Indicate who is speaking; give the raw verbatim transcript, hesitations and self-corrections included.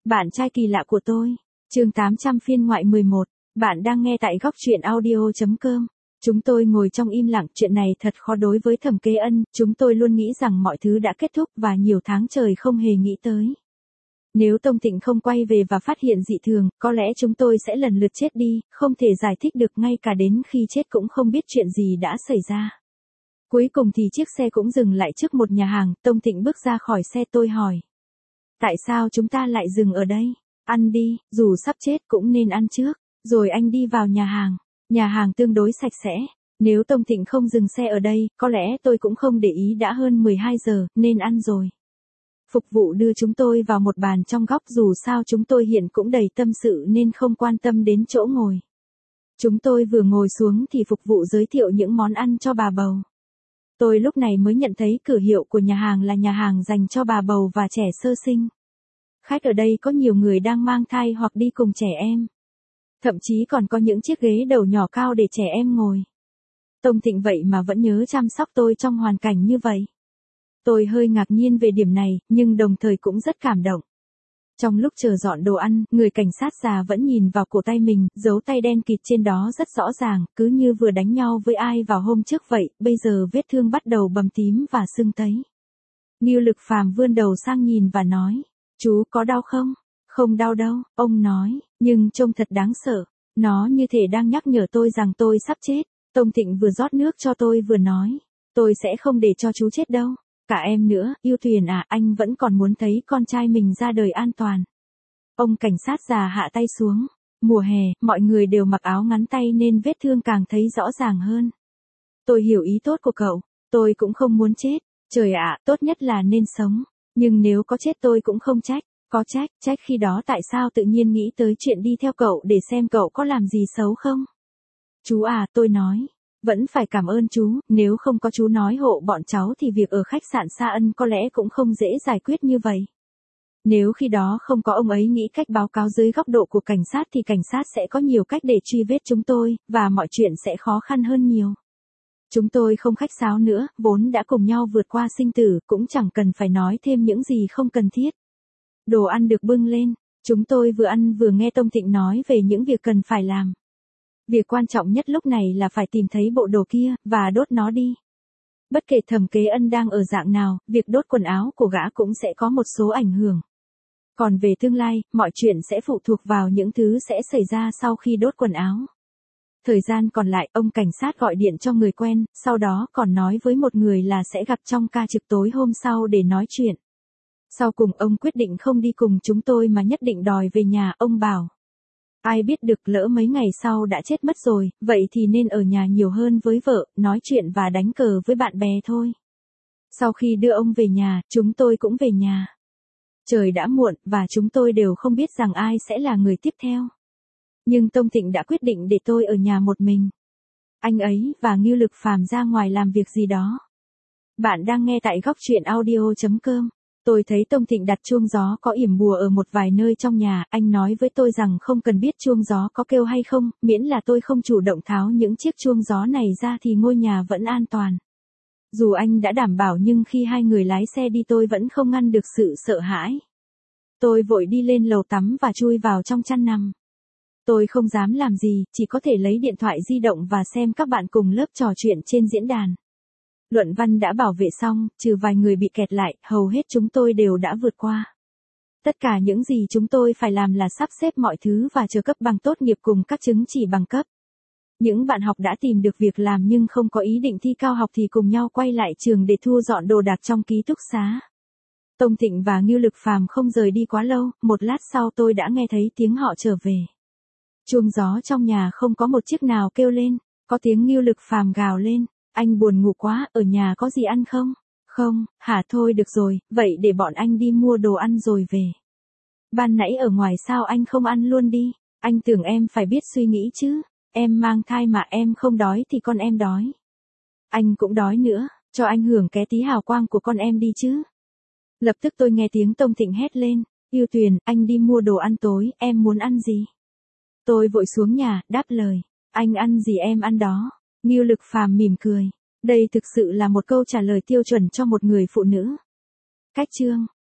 Speaker 1: Bạn trai kỳ lạ của tôi. Chương tám trăm phiên ngoại mười một. Bạn đang nghe tại góc truyện audio chấm com. Chúng tôi ngồi trong im lặng, chuyện này thật khó đối với Thẩm Kế Ân, chúng tôi luôn nghĩ rằng mọi thứ đã kết thúc và nhiều tháng trời không hề nghĩ tới. Nếu Tông Thịnh không quay về và phát hiện dị thường, có lẽ chúng tôi sẽ lần lượt chết đi, không thể giải thích được, ngay cả đến khi chết cũng không biết chuyện gì đã xảy ra. Cuối cùng thì chiếc xe cũng dừng lại trước một nhà hàng, Tông Thịnh bước ra khỏi xe, tôi hỏi. Tại sao chúng ta lại dừng ở đây? Ăn đi, dù sắp chết cũng nên ăn trước. Rồi anh đi vào nhà hàng. Nhà hàng tương đối sạch sẽ. Nếu Tông Thịnh không dừng xe ở đây, có lẽ tôi cũng không để ý, đã hơn mười hai giờ, nên ăn rồi. Phục vụ đưa chúng tôi vào một bàn trong góc, dù sao chúng tôi hiện cũng đầy tâm sự nên không quan tâm đến chỗ ngồi. Chúng tôi vừa ngồi xuống thì phục vụ giới thiệu những món ăn cho bà bầu. Tôi lúc này mới nhận thấy cửa hiệu của nhà hàng là nhà hàng dành cho bà bầu và trẻ sơ sinh. Khách ở đây có nhiều người đang mang thai hoặc đi cùng trẻ em. Thậm chí còn có những chiếc ghế đầu nhỏ cao để trẻ em ngồi. Tông Thịnh vậy mà vẫn nhớ chăm sóc tôi trong hoàn cảnh như vậy. Tôi hơi ngạc nhiên về điểm này, nhưng đồng thời cũng rất cảm động. Trong lúc chờ dọn đồ ăn, người cảnh sát già vẫn nhìn vào cổ tay mình, dấu tay đen kịt trên đó rất rõ ràng, cứ như vừa đánh nhau với ai vào hôm trước vậy, bây giờ vết thương bắt đầu bầm tím và sưng tấy. Ngưu Lực Phàm vươn đầu sang nhìn và nói, chú có đau không? Không đau đâu, ông nói, nhưng trông thật đáng sợ. Nó như thể đang nhắc nhở tôi rằng tôi sắp chết. Tông Thịnh vừa rót nước cho tôi vừa nói, tôi sẽ không để cho chú chết đâu. Cả em nữa, Yêu Tuyền à, anh vẫn còn muốn thấy con trai mình ra đời an toàn. Ông cảnh sát già hạ tay xuống. Mùa hè, mọi người đều mặc áo ngắn tay nên vết thương càng thấy rõ ràng hơn. Tôi hiểu ý tốt của cậu, tôi cũng không muốn chết. Trời ạ, tốt nhất là nên sống. Nhưng nếu có chết tôi cũng không trách. Có trách, trách khi đó tại sao tự nhiên nghĩ tới chuyện đi theo cậu để xem cậu có làm gì xấu không? Chú à, tôi nói. Vẫn phải cảm ơn chú, nếu không có chú nói hộ bọn cháu thì việc ở khách sạn Sa Ân có lẽ cũng không dễ giải quyết như vậy. Nếu khi đó không có ông ấy nghĩ cách báo cáo dưới góc độ của cảnh sát thì cảnh sát sẽ có nhiều cách để truy vết chúng tôi, và mọi chuyện sẽ khó khăn hơn nhiều. Chúng tôi không khách sáo nữa, vốn đã cùng nhau vượt qua sinh tử, cũng chẳng cần phải nói thêm những gì không cần thiết. Đồ ăn được bưng lên, chúng tôi vừa ăn vừa nghe Tông Thịnh nói về những việc cần phải làm. Việc quan trọng nhất lúc này là phải tìm thấy bộ đồ kia, và đốt nó đi. Bất kể Thẩm Kế Ân đang ở dạng nào, việc đốt quần áo của gã cũng sẽ có một số ảnh hưởng. Còn về tương lai, mọi chuyện sẽ phụ thuộc vào những thứ sẽ xảy ra sau khi đốt quần áo. Thời gian còn lại, ông cảnh sát gọi điện cho người quen, sau đó còn nói với một người là sẽ gặp trong ca trực tối hôm sau để nói chuyện. Sau cùng ông quyết định không đi cùng chúng tôi mà nhất định đòi về nhà, ông bảo. Ai biết được, lỡ mấy ngày sau đã chết mất rồi, vậy thì nên ở nhà nhiều hơn với vợ, nói chuyện và đánh cờ với bạn bè thôi. Sau khi đưa ông về nhà, chúng tôi cũng về nhà. Trời đã muộn, và chúng tôi đều không biết rằng ai sẽ là người tiếp theo. Nhưng Tông Thịnh đã quyết định để tôi ở nhà một mình. Anh ấy và Ngưu Lực Phàm ra ngoài làm việc gì đó. Bạn đang nghe tại góc truyện audio chấm com. Tôi thấy Tông Thịnh đặt chuông gió có yểm bùa ở một vài nơi trong nhà, anh nói với tôi rằng không cần biết chuông gió có kêu hay không, miễn là tôi không chủ động tháo những chiếc chuông gió này ra thì ngôi nhà vẫn an toàn. Dù anh đã đảm bảo nhưng khi hai người lái xe đi tôi vẫn không ngăn được sự sợ hãi. Tôi vội đi lên lầu tắm và chui vào trong chăn nằm. Tôi không dám làm gì, chỉ có thể lấy điện thoại di động và xem các bạn cùng lớp trò chuyện trên diễn đàn. Luận văn đã bảo vệ xong, trừ vài người bị kẹt lại, hầu hết chúng tôi đều đã vượt qua. Tất cả những gì chúng tôi phải làm là sắp xếp mọi thứ và chờ cấp bằng tốt nghiệp cùng các chứng chỉ bằng cấp. Những bạn học đã tìm được việc làm nhưng không có ý định thi cao học thì cùng nhau quay lại trường để thu dọn đồ đạc trong ký túc xá. Tông Thịnh và Ngưu Lực Phàm không rời đi quá lâu, một lát sau tôi đã nghe thấy tiếng họ trở về. Chuông gió trong nhà không có một chiếc nào kêu lên, có tiếng Ngưu Lực Phàm gào lên. Anh buồn ngủ quá, ở nhà có gì ăn không? Không, hả, thôi được rồi, vậy để bọn anh đi mua đồ ăn rồi về. Ban nãy ở ngoài sao anh không ăn luôn đi? Anh tưởng em phải biết suy nghĩ chứ. Em mang thai mà, em không đói thì con em đói. Anh cũng đói nữa, cho anh hưởng ké tí hào quang của con em đi chứ. Lập tức tôi nghe tiếng Tông Thịnh hét lên, Yêu Tuyền, anh đi mua đồ ăn tối, em muốn ăn gì? Tôi vội xuống nhà, đáp lời, anh ăn gì em ăn đó. Ngưu Lực Phàm mỉm cười. Đây thực sự là một câu trả lời tiêu chuẩn cho một người phụ nữ. Cách chương